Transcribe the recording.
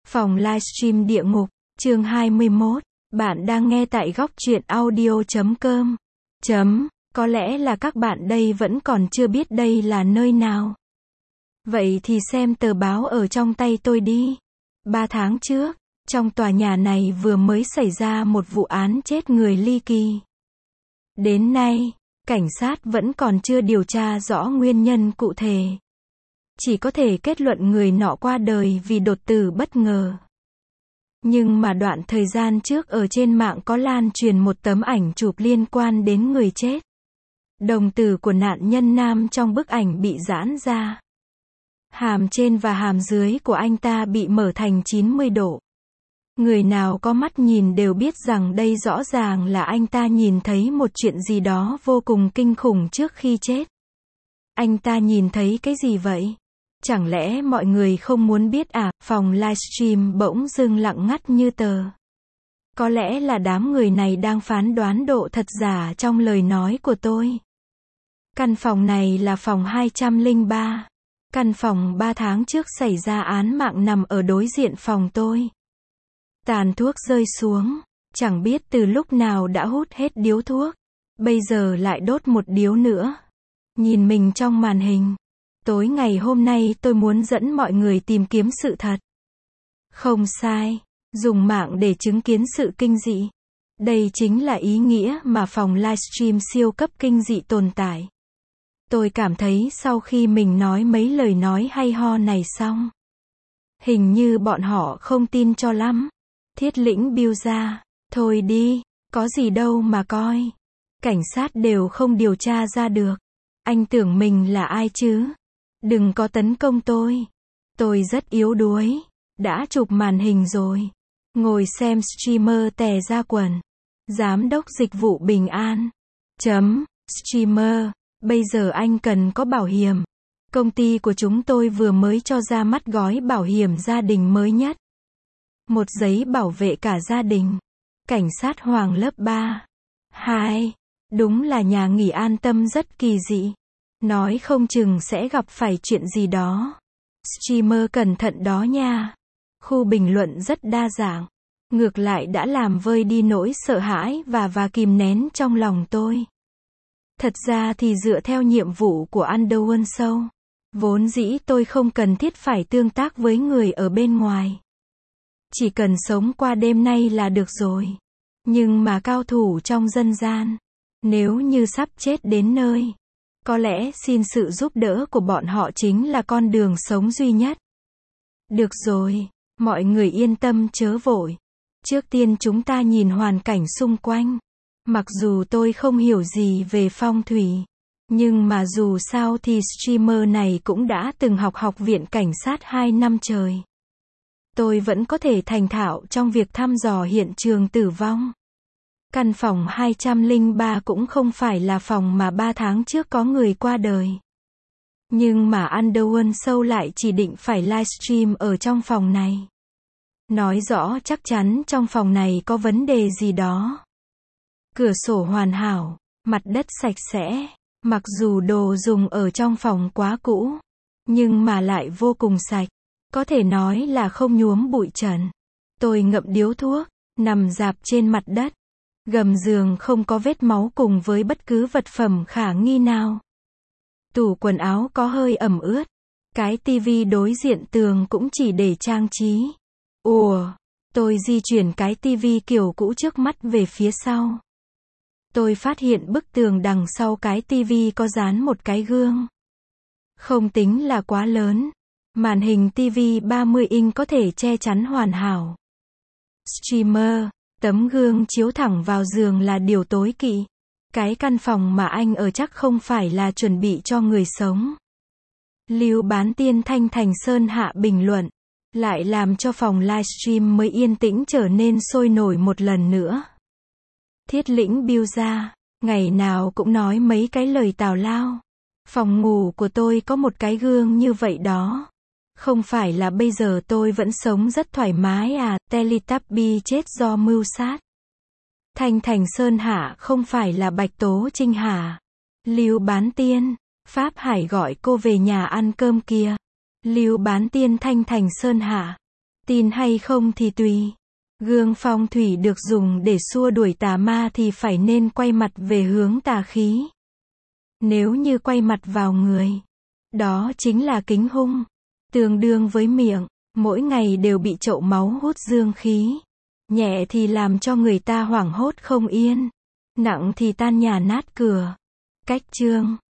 Phòng livestream địa ngục, chương 21. Bạn đang nghe tại góc truyện audio.com. Có lẽ là các bạn đây vẫn còn chưa biết đây là nơi nào. Vậy thì xem tờ báo ở trong tay tôi đi. 3 tháng trước, trong tòa nhà này vừa mới xảy ra một vụ án chết người ly kỳ. Đến nay, cảnh sát vẫn còn chưa điều tra rõ nguyên nhân cụ thể. Chỉ có thể kết luận người nọ qua đời vì đột tử bất ngờ. Nhưng mà đoạn thời gian trước ở trên mạng có lan truyền một tấm ảnh chụp liên quan đến người chết. Đồng tử của nạn nhân nam trong bức ảnh bị giãn ra. Hàm trên và hàm dưới của anh ta bị mở thành 90 độ. Người nào có mắt nhìn đều biết rằng đây rõ ràng là anh ta nhìn thấy một chuyện gì đó vô cùng kinh khủng trước khi chết. Anh ta nhìn thấy cái gì vậy? Chẳng lẽ mọi người không muốn biết à? Phòng livestream bỗng dưng lặng ngắt như tờ. Có lẽ là đám người này đang phán đoán độ thật giả trong lời nói của tôi. Căn phòng này là phòng 203. Căn phòng 3 tháng trước xảy ra án mạng nằm ở đối diện phòng tôi. Tàn thuốc rơi xuống, chẳng biết từ lúc nào đã hút hết điếu thuốc. Bây giờ lại đốt một điếu nữa. Nhìn mình trong màn hình. Tối ngày hôm nay tôi muốn dẫn mọi người tìm kiếm sự thật. Không sai, dùng mạng để chứng kiến sự kinh dị. Đây chính là ý nghĩa mà phòng livestream siêu cấp kinh dị tồn tại. Tôi cảm thấy sau khi mình nói mấy lời nói hay ho này xong, hình như bọn họ không tin cho lắm. Thiết Lĩnh biêu ra, thôi đi, có gì đâu mà coi. Cảnh sát đều không điều tra ra được. Anh tưởng mình là ai chứ? Đừng có tấn công tôi. Tôi rất yếu đuối. Đã chụp màn hình rồi. Ngồi xem streamer tè ra quần. Giám đốc dịch vụ Bình An. Streamer, bây giờ anh cần có bảo hiểm. Công ty của chúng tôi vừa mới cho ra mắt gói bảo hiểm gia đình mới nhất. Một giấy bảo vệ cả gia đình. Cảnh sát Hoàng lớp 3. 2. Đúng là nhà nghỉ An Tâm rất kỳ dị. Nói không chừng sẽ gặp phải chuyện gì đó. Streamer cẩn thận đó nha. Khu bình luận rất đa dạng. Ngược lại đã làm vơi đi nỗi sợ hãi và kìm nén trong lòng tôi. Thật ra thì dựa theo nhiệm vụ của Underworld Show, vốn dĩ tôi không cần thiết phải tương tác với người ở bên ngoài. Chỉ cần sống qua đêm nay là được rồi. Nhưng mà cao thủ trong dân gian, nếu như sắp chết đến nơi, có lẽ xin sự giúp đỡ của bọn họ chính là con đường sống duy nhất. Được rồi, mọi người yên tâm chớ vội. Trước tiên chúng ta nhìn hoàn cảnh xung quanh. Mặc dù tôi không hiểu gì về phong thủy, nhưng mà dù sao thì streamer này cũng đã từng học học viện cảnh sát 2 năm trời. Tôi vẫn có thể thành thạo trong việc thăm dò hiện trường tử vong. Căn phòng 203 cũng không phải là phòng mà 3 tháng trước có người qua đời. Nhưng mà Underworld Show lại chỉ định phải livestream ở trong phòng này. Nói rõ chắc chắn trong phòng này có vấn đề gì đó. Cửa sổ hoàn hảo, mặt đất sạch sẽ. Mặc dù đồ dùng ở trong phòng quá cũ, nhưng mà lại vô cùng sạch. Có thể nói là không nhuốm bụi trần. Tôi ngậm điếu thuốc, nằm rạp trên mặt đất. Gầm giường không có vết máu cùng với bất cứ vật phẩm khả nghi nào. Tủ quần áo có hơi ẩm ướt. Cái tivi đối diện tường cũng chỉ để trang trí. Ủa, tôi di chuyển cái tivi kiểu cũ trước mắt về phía sau. Tôi phát hiện bức tường đằng sau cái tivi có dán một cái gương. Không tính là quá lớn. Màn hình tivi 30 inch có thể che chắn hoàn hảo. Streamer, tấm gương chiếu thẳng vào giường là điều tối kỵ. Cái căn phòng mà anh ở chắc không phải là chuẩn bị cho người sống. Lưu Bán Tiên Thanh Thành Sơn hạ bình luận, lại làm cho phòng livestream mới yên tĩnh trở nên sôi nổi một lần nữa. Thiết Lĩnh biêu ra, ngày nào cũng nói mấy cái lời tào lao. Phòng ngủ của tôi có một cái gương như vậy đó. Không phải là bây giờ tôi vẫn sống rất thoải mái à? Teletubby chết do mưu sát. Thanh Thành Sơn hả? Không phải là Bạch Tố Trinh hả? Lưu Bán Tiên, Pháp Hải gọi cô về nhà ăn cơm kìa. Lưu Bán Tiên Thanh Thành Sơn hả? Tin hay không thì tùy. Gương phong thủy được dùng để xua đuổi tà ma thì phải nên quay mặt về hướng tà khí. Nếu như quay mặt vào người, đó chính là kính hung, tương đương với miệng, mỗi ngày đều bị trậu máu hút dương khí. Nhẹ thì làm cho người ta hoảng hốt không yên, nặng thì tan nhà nát cửa. Cách chương